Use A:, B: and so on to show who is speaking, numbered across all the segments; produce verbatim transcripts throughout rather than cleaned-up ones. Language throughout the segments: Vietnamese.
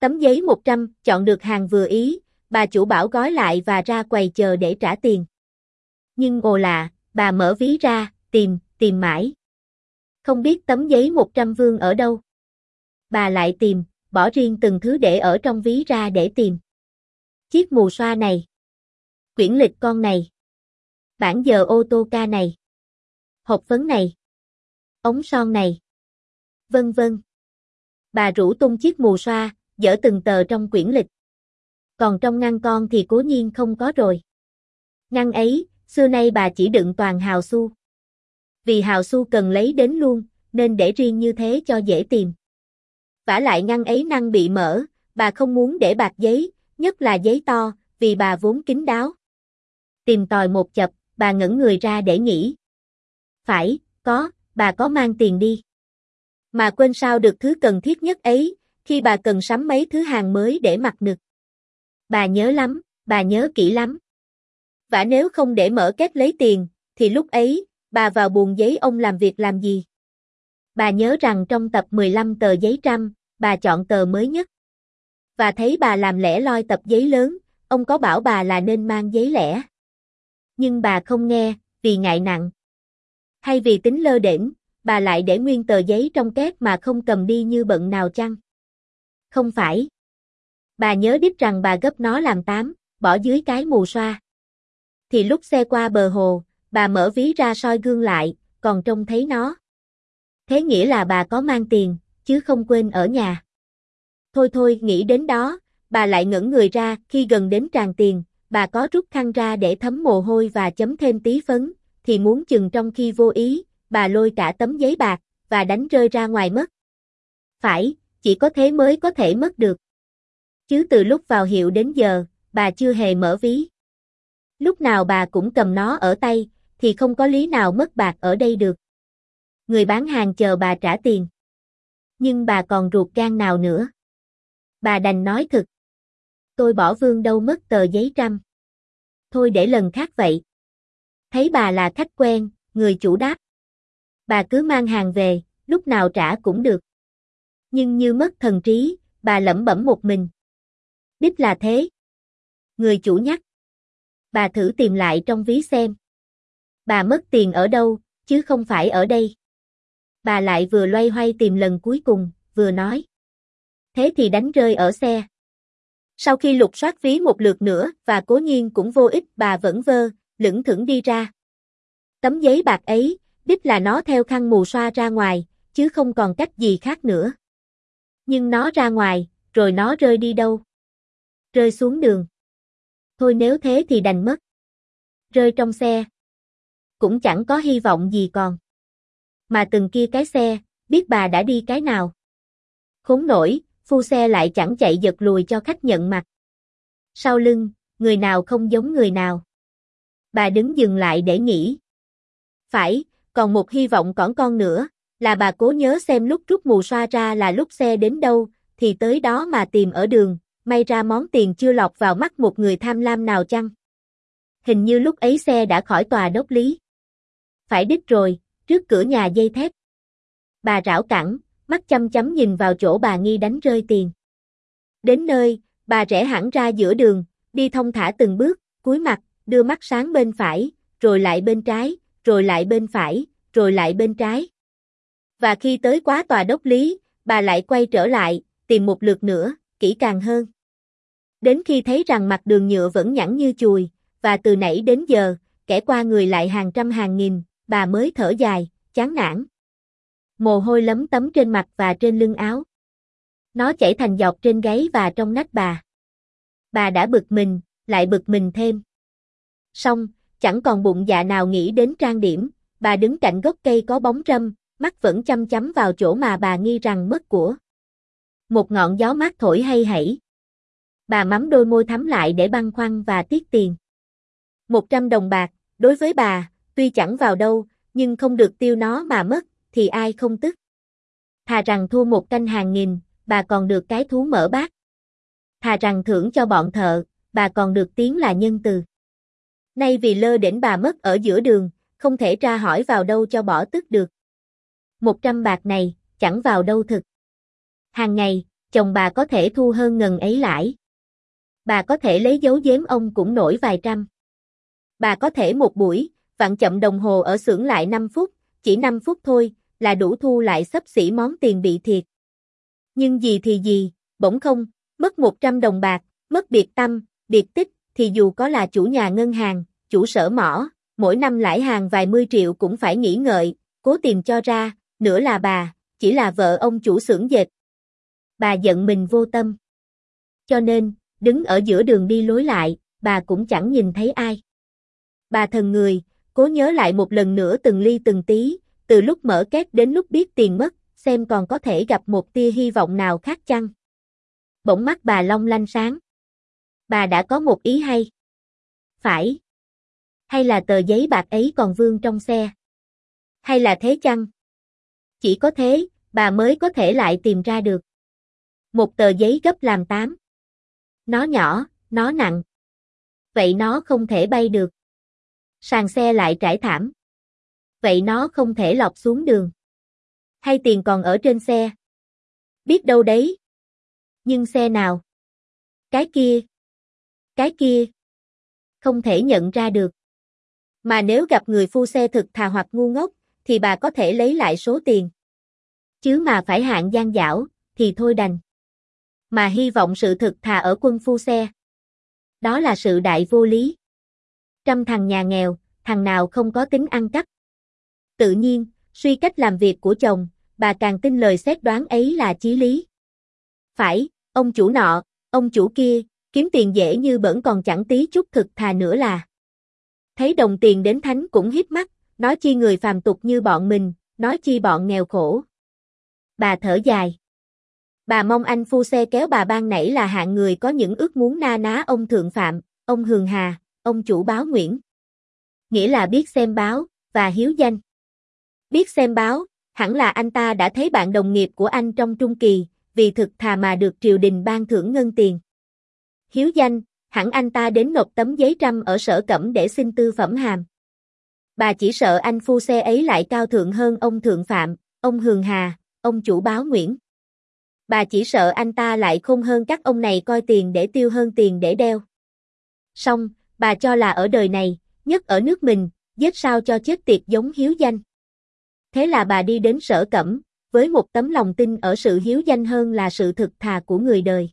A: Tấm giấy một trăm, chọn được hàng vừa ý, bà chủ bảo gói lại và ra quầy chờ để trả tiền. Nhưng ồ lạ, bà mở ví ra, tìm, tìm mãi. Không biết tấm giấy một trăm vương ở đâu. Bà lại tìm, bỏ riêng từng thứ để ở trong ví ra để tìm. Chiếc mù xoa này. Quyển lịch con này. Bản giờ ô tô ca này. Hộp phấn này. Ống son này. Vân vân. Bà rủ tung chiếc mù xoa, dỡ từng tờ trong quyển lịch. Còn trong ngăn con thì cố nhiên không có rồi. Ngăn ấy, xưa nay bà chỉ đựng toàn hào xu. Vì hào xu cần lấy đến luôn, nên để riêng như thế cho dễ tìm. Vả lại ngăn ấy năng bị mở, bà không muốn để bạc giấy, nhất là giấy to, vì bà vốn kín đáo. Tìm tòi một chập, bà ngẩng người ra để nghĩ. Phải, có, bà có mang tiền đi. Mà quên sao được thứ cần thiết nhất ấy, khi bà cần sắm mấy thứ hàng mới để mặc nực. Bà nhớ lắm, bà nhớ kỹ lắm. Vả nếu không để mở két lấy tiền, thì lúc ấy, bà vào buồng giấy ông làm việc làm gì? Bà nhớ rằng trong tập mười lăm tờ giấy trăm, bà chọn tờ mới nhất. Và thấy bà làm lẻ loi tập giấy lớn, ông có bảo bà là nên mang giấy lẻ. Nhưng bà không nghe, vì ngại nặng. Hay vì tính lơ đễnh, bà lại để nguyên tờ giấy trong két mà không cầm đi như bận nào chăng? Không phải. Bà nhớ đích rằng bà gấp nó làm tám, bỏ dưới cái mù xoa. Thì lúc xe qua bờ hồ, bà mở ví ra soi gương lại, còn trông thấy nó. Thế nghĩa là bà có mang tiền, chứ không quên ở nhà. Thôi thôi, nghĩ đến đó, bà lại ngẩng người ra, khi gần đến tràn tiền, bà có rút khăn ra để thấm mồ hôi và chấm thêm tí phấn, thì muốn chừng trong khi vô ý, bà lôi cả tấm giấy bạc, và đánh rơi ra ngoài mất. Phải, chỉ có thế mới có thể mất được. Chứ từ lúc vào hiệu đến giờ, bà chưa hề mở ví. Lúc nào bà cũng cầm nó ở tay, thì không có lý nào mất bạc ở đây được. Người bán hàng chờ bà trả tiền. Nhưng bà còn ruột gan nào nữa. Bà đành nói thực. Tôi bỏ vương đâu mất tờ giấy trăm. Thôi để lần khác vậy. Thấy bà là khách quen, người chủ đáp. Bà cứ mang hàng về, lúc nào trả cũng được. Nhưng như mất thần trí, bà lẩm bẩm một mình. Đích là thế. Người chủ nhắc. Bà thử tìm lại trong ví xem. Bà mất tiền ở đâu, chứ không phải ở đây. Bà lại vừa loay hoay tìm lần cuối cùng, vừa nói. Thế thì đánh rơi ở xe. Sau khi lục soát ví một lượt nữa, và cố nhiên cũng vô ích, bà vẫn vơ, lững thững đi ra. Tấm giấy bạc ấy, đích là nó theo khăn mù xoa ra ngoài, chứ không còn cách gì khác nữa. Nhưng nó ra ngoài, rồi nó rơi đi đâu? Rơi xuống đường. Thôi nếu thế thì đành mất. Rơi trong xe. Cũng chẳng có hy vọng gì còn. Mà từng kia cái xe, biết bà đã đi cái nào. Khốn nổi, phu xe lại chẳng chạy giật lùi cho khách nhận mặt. Sau lưng, người nào không giống người nào. Bà đứng dừng lại để nghĩ. Phải, còn một hy vọng cỏn con nữa, là bà cố nhớ xem lúc rút mù xoa ra là lúc xe đến đâu, thì tới đó mà tìm ở đường, may ra món tiền chưa lọt vào mắt một người tham lam nào chăng. Hình như lúc ấy xe đã khỏi tòa đốc lý. Phải đích rồi, trước cửa nhà dây thép. Bà rảo cẳng, mắt chăm chăm nhìn vào chỗ bà nghi đánh rơi tiền. Đến nơi, bà rẽ hẳn ra giữa đường, đi thong thả từng bước, cúi mặt, đưa mắt sáng bên phải, rồi lại bên trái, rồi lại bên phải, rồi lại bên trái. Và khi tới quá tòa đốc lý, bà lại quay trở lại, tìm một lượt nữa, kỹ càng hơn. Đến khi thấy rằng mặt đường nhựa vẫn nhẵn như chùi, và từ nãy đến giờ, kẻ qua người lại hàng trăm hàng nghìn, bà mới thở dài, chán nản. Mồ hôi lấm tấm trên mặt và trên lưng áo. Nó chảy thành giọt trên gáy và trong nách bà. Bà đã bực mình, lại bực mình thêm. Xong, chẳng còn bụng dạ nào nghĩ đến trang điểm, bà đứng cạnh gốc cây có bóng râm, mắt vẫn chăm chăm vào chỗ mà bà nghi rằng mất của. Một ngọn gió mát thổi hay hảy. Bà mắm đôi môi thắm lại để băn khoăn và tiếc tiền. Một trăm đồng bạc, đối với bà, tuy chẳng vào đâu, nhưng không được tiêu nó mà mất, thì ai không tức. Thà rằng thua một canh hàng nghìn, bà còn được cái thú mở bát. Thà rằng thưởng cho bọn thợ, bà còn được tiếng là nhân từ. Nay vì lơ đễnh bà mất ở giữa đường, không thể tra hỏi vào đâu cho bỏ tức được. Một trăm bạc này, chẳng vào đâu thực. Hàng ngày, chồng bà có thể thu hơn ngần ấy lãi. Bà có thể lấy dấu giếm ông cũng nổi vài trăm. Bà có thể một buổi, vặn chậm đồng hồ ở xưởng lại năm phút, chỉ năm phút thôi, là đủ thu lại xấp xỉ món tiền bị thiệt. Nhưng gì thì gì, bỗng không, mất một trăm đồng bạc, mất biệt tâm, biệt tích, thì dù có là chủ nhà ngân hàng, chủ sở mỏ, mỗi năm lãi hàng vài mươi triệu cũng phải nghĩ ngợi, cố tìm cho ra, nữa là bà, chỉ là vợ ông chủ xưởng dệt. Bà giận mình vô tâm. Cho nên, đứng ở giữa đường đi lối lại, bà cũng chẳng nhìn thấy ai. Bà thần người, cố nhớ lại một lần nữa từng ly từng tí, từ lúc mở két đến lúc biết tiền mất, xem còn có thể gặp một tia hy vọng nào khác chăng. Bỗng mắt bà long lanh sáng. Bà đã có một ý hay. Phải. Hay là tờ giấy bạc ấy còn vương trong xe? Hay là thế chăng? Chỉ có thế, bà mới có thể lại tìm ra được. Một tờ giấy gấp làm tám. Nó nhỏ, nó nặng. Vậy nó không thể bay được. Sàn xe lại trải thảm. Vậy nó không thể lọt xuống đường. Hay tiền còn ở trên xe? Biết đâu đấy. Nhưng xe nào? Cái kia. Cái kia. Không thể nhận ra được. Mà nếu gặp người phu xe thực thà hoặc ngu ngốc, thì bà có thể lấy lại số tiền. Chứ mà phải hạng gian dảo, thì thôi đành. Mà hy vọng sự thực thà ở quân phu xe. Đó là sự đại vô lý. Trăm thằng nhà nghèo, thằng nào không có tính ăn cắp. Tự nhiên, suy cách làm việc của chồng, bà càng tin lời xét đoán ấy là chí lý. Phải, ông chủ nọ, ông chủ kia, kiếm tiền dễ như bỡn còn chẳng tí chút thực thà nữa là. Thấy đồng tiền đến thánh cũng hiếp mắt, nói chi người phàm tục như bọn mình, nói chi bọn nghèo khổ. Bà thở dài. Bà mong anh phu xe kéo bà ban nãy là hạng người có những ước muốn na ná ông Thượng Phạm, ông Hường Hà, ông chủ báo Nguyễn. Nghĩa là biết xem báo, và hiếu danh. Biết xem báo, hẳn là anh ta đã thấy bạn đồng nghiệp của anh trong trung kỳ, vì thực thà mà được triều đình ban thưởng ngân tiền. Hiếu danh, hẳn anh ta đến nộp tấm giấy trăm ở Sở Cẩm để xin tư phẩm hàm. Bà chỉ sợ anh phu xe ấy lại cao thượng hơn ông Thượng Phạm, ông Hường Hà, ông chủ báo Nguyễn. Bà chỉ sợ anh ta lại khôn hơn các ông này coi tiền để tiêu hơn tiền để đeo. Xong, bà cho là ở đời này, nhất ở nước mình, giết sao cho chết tiệt giống hiếu danh. Thế là bà đi đến Sở Cẩm, với một tấm lòng tin ở sự hiếu danh hơn là sự thực thà của người đời.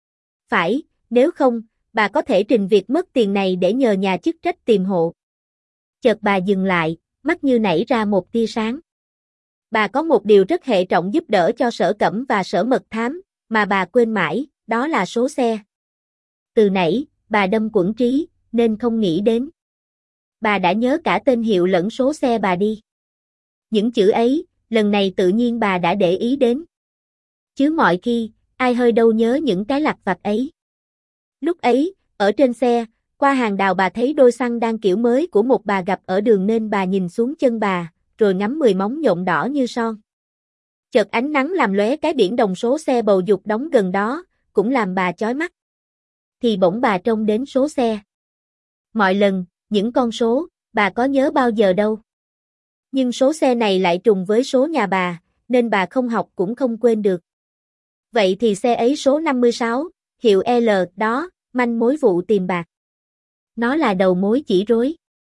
A: Phải, nếu không, bà có thể trình việc mất tiền này để nhờ nhà chức trách tìm hộ. Chợt bà dừng lại, mắt như nảy ra một tia sáng. Bà có một điều rất hệ trọng giúp đỡ cho Sở Cẩm và Sở Mật Thám, mà bà quên mãi, đó là số xe. Từ nãy, bà đâm quẫn trí, nên không nghĩ đến. Bà đã nhớ cả tên hiệu lẫn số xe bà đi. Những chữ ấy, lần này tự nhiên bà đã để ý đến. Chứ mọi khi, ai hơi đâu nhớ những cái lặt vặt ấy. Lúc ấy, ở trên xe, qua hàng đào bà thấy đôi xăng đang kiểu mới của một bà gặp ở đường nên bà nhìn xuống chân bà, rồi ngắm mười móng nhộn đỏ như son. Chợt ánh nắng làm lóe cái biển đồng số xe bầu dục đóng gần đó, cũng làm bà chói mắt. Thì bỗng bà trông đến số xe. Mọi lần, những con số, bà có nhớ bao giờ đâu. Nhưng số xe này lại trùng với số nhà bà, nên bà không học cũng không quên được. Vậy thì xe ấy số năm mươi sáu, hiệu L đó, manh mối vụ tìm bạc. Nó là đầu mối chỉ rối.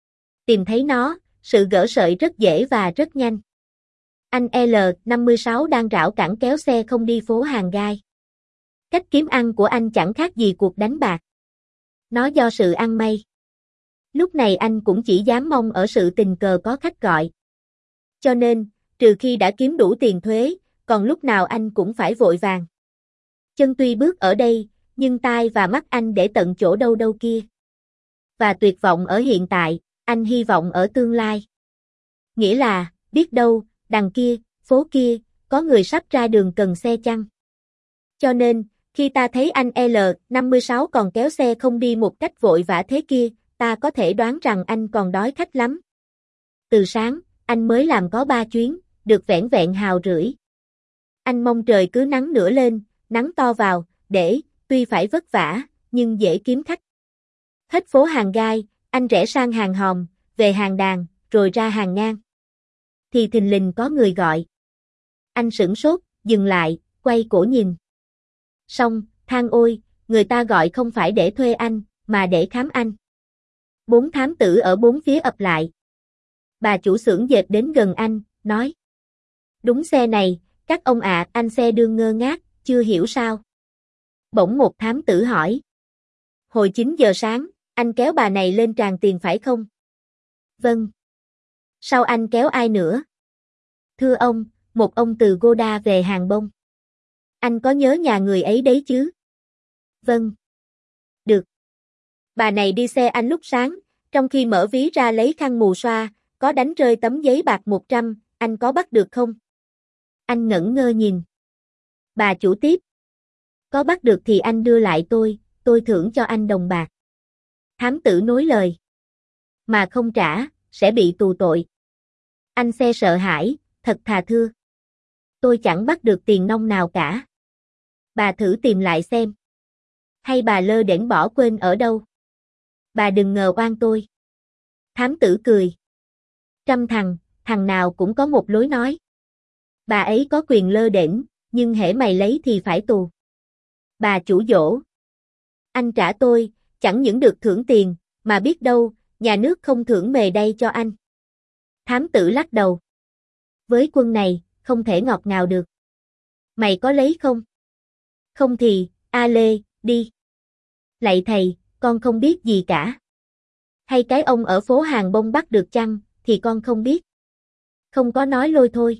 A: Tìm thấy nó, sự gỡ sợi rất dễ và rất nhanh. Anh L năm mươi sáu đang rảo cẳng kéo xe không đi phố Hàng Gai. Cách kiếm ăn của anh chẳng khác gì cuộc đánh bạc. Nó do sự ăn may. Lúc này anh cũng chỉ dám mong ở sự tình cờ có khách gọi. Cho nên, trừ khi đã kiếm đủ tiền thuế, còn lúc nào anh cũng phải vội vàng. Chân tuy bước ở đây, nhưng tai và mắt anh để tận chỗ đâu đâu kia. Và tuyệt vọng ở hiện tại, anh hy vọng ở tương lai. Nghĩa là, biết đâu, đằng kia, phố kia, có người sắp ra đường cần xe chăng. Cho nên, khi ta thấy anh L năm mươi sáu còn kéo xe không đi một cách vội vã thế kia, ta có thể đoán rằng anh còn đói khách lắm. Từ sáng, anh mới làm có ba chuyến, được vẻn vẹn hào rưỡi. Anh mong trời cứ nắng nữa lên, nắng to vào, để, tuy phải vất vả, nhưng dễ kiếm khách. Hết phố Hàng Gai, anh rẽ sang hàng Hòm, về hàng Đàn, rồi ra hàng Ngang. Thì thình lình có người gọi. Anh sửng sốt, dừng lại, quay cổ nhìn. Xong, than ôi, người ta gọi không phải để thuê anh, mà để khám anh. Bốn thám tử ở bốn phía ập lại. Bà chủ xưởng dệt đến gần anh, nói. Đúng xe này, các ông ạ, anh xe đương ngơ ngác, chưa hiểu sao. Bỗng một thám tử hỏi. Hồi chín giờ sáng, anh kéo bà này lên tràng tiền phải không? Vâng. Sao anh kéo ai nữa? Thưa ông, một ông từ Goda về Hàng Bông. Anh có nhớ nhà người ấy đấy chứ? Vâng. Được. Bà này đi xe anh lúc sáng, trong khi mở ví ra lấy khăn mù xoa, có đánh rơi tấm giấy bạc một trăm, anh có bắt được không? Anh ngẩn ngơ nhìn. Bà chủ tiếp. Có bắt được thì anh đưa lại tôi, tôi thưởng cho anh đồng bạc. Thám tử nối lời. Mà không trả, sẽ bị tù tội. Anh xe sợ hãi, thật thà thưa. Tôi chẳng bắt được tiền nong nào cả. Bà thử tìm lại xem. Hay bà lơ đễnh bỏ quên ở đâu? Bà đừng ngờ oan tôi. Thám tử cười. Trăm thằng, thằng nào cũng có một lối nói. Bà ấy có quyền lơ đễnh, nhưng hễ mày lấy thì phải tù. Bà chủ dỗ. Anh trả tôi, chẳng những được thưởng tiền, mà biết đâu, nhà nước không thưởng mề đây cho anh. Thám tử lắc đầu. Với quân này, không thể ngọt ngào được. Mày có lấy không? Không thì, a lê, đi. Lạy thầy, con không biết gì cả. Hay cái ông ở phố Hàng Bông bắt được chăng, thì con không biết. Không có nói lôi thôi.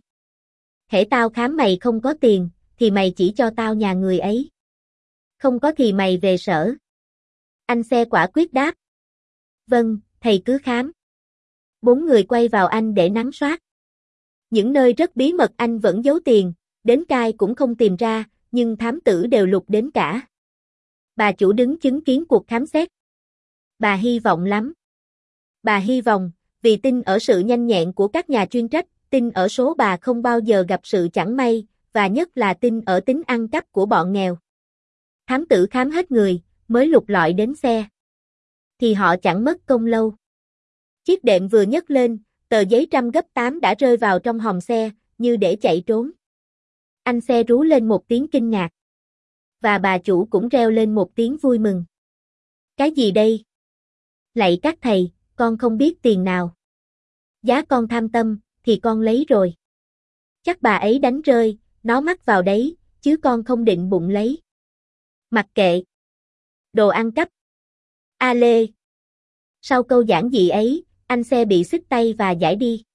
A: Hễ tao khám mày không có tiền, thì mày chỉ cho tao nhà người ấy. Không có thì mày về sở. Anh xe quả quyết đáp. Vâng, thầy cứ khám. Bốn người quay vào anh để nắn soát. Những nơi rất bí mật anh vẫn giấu tiền, đến cai cũng không tìm ra, nhưng thám tử đều lục đến cả. Bà chủ đứng chứng kiến cuộc khám xét. Bà hy vọng lắm. Bà hy vọng, vì tin ở sự nhanh nhẹn của các nhà chuyên trách, tin ở số bà không bao giờ gặp sự chẳng may, và nhất là tin ở tính ăn cắp của bọn nghèo. Thám tử khám hết người, mới lục lọi đến xe. Thì họ chẳng mất công lâu. Chiếc đệm vừa nhấc lên, tờ giấy trăm gấp tám đã rơi vào trong hòm xe, như để chạy trốn. Anh xe rú lên một tiếng kinh ngạc. Và bà chủ cũng reo lên một tiếng vui mừng. Cái gì đây? Lạy các thầy, con không biết tiền nào. Giá con tham tâm, thì con lấy rồi. Chắc bà ấy đánh rơi, nó mắc vào đấy, chứ con không định bụng lấy. Mặc kệ. Đồ ăn cắp. A lê. Sau câu giảng dị ấy, anh xe bị xích tay và giải đi.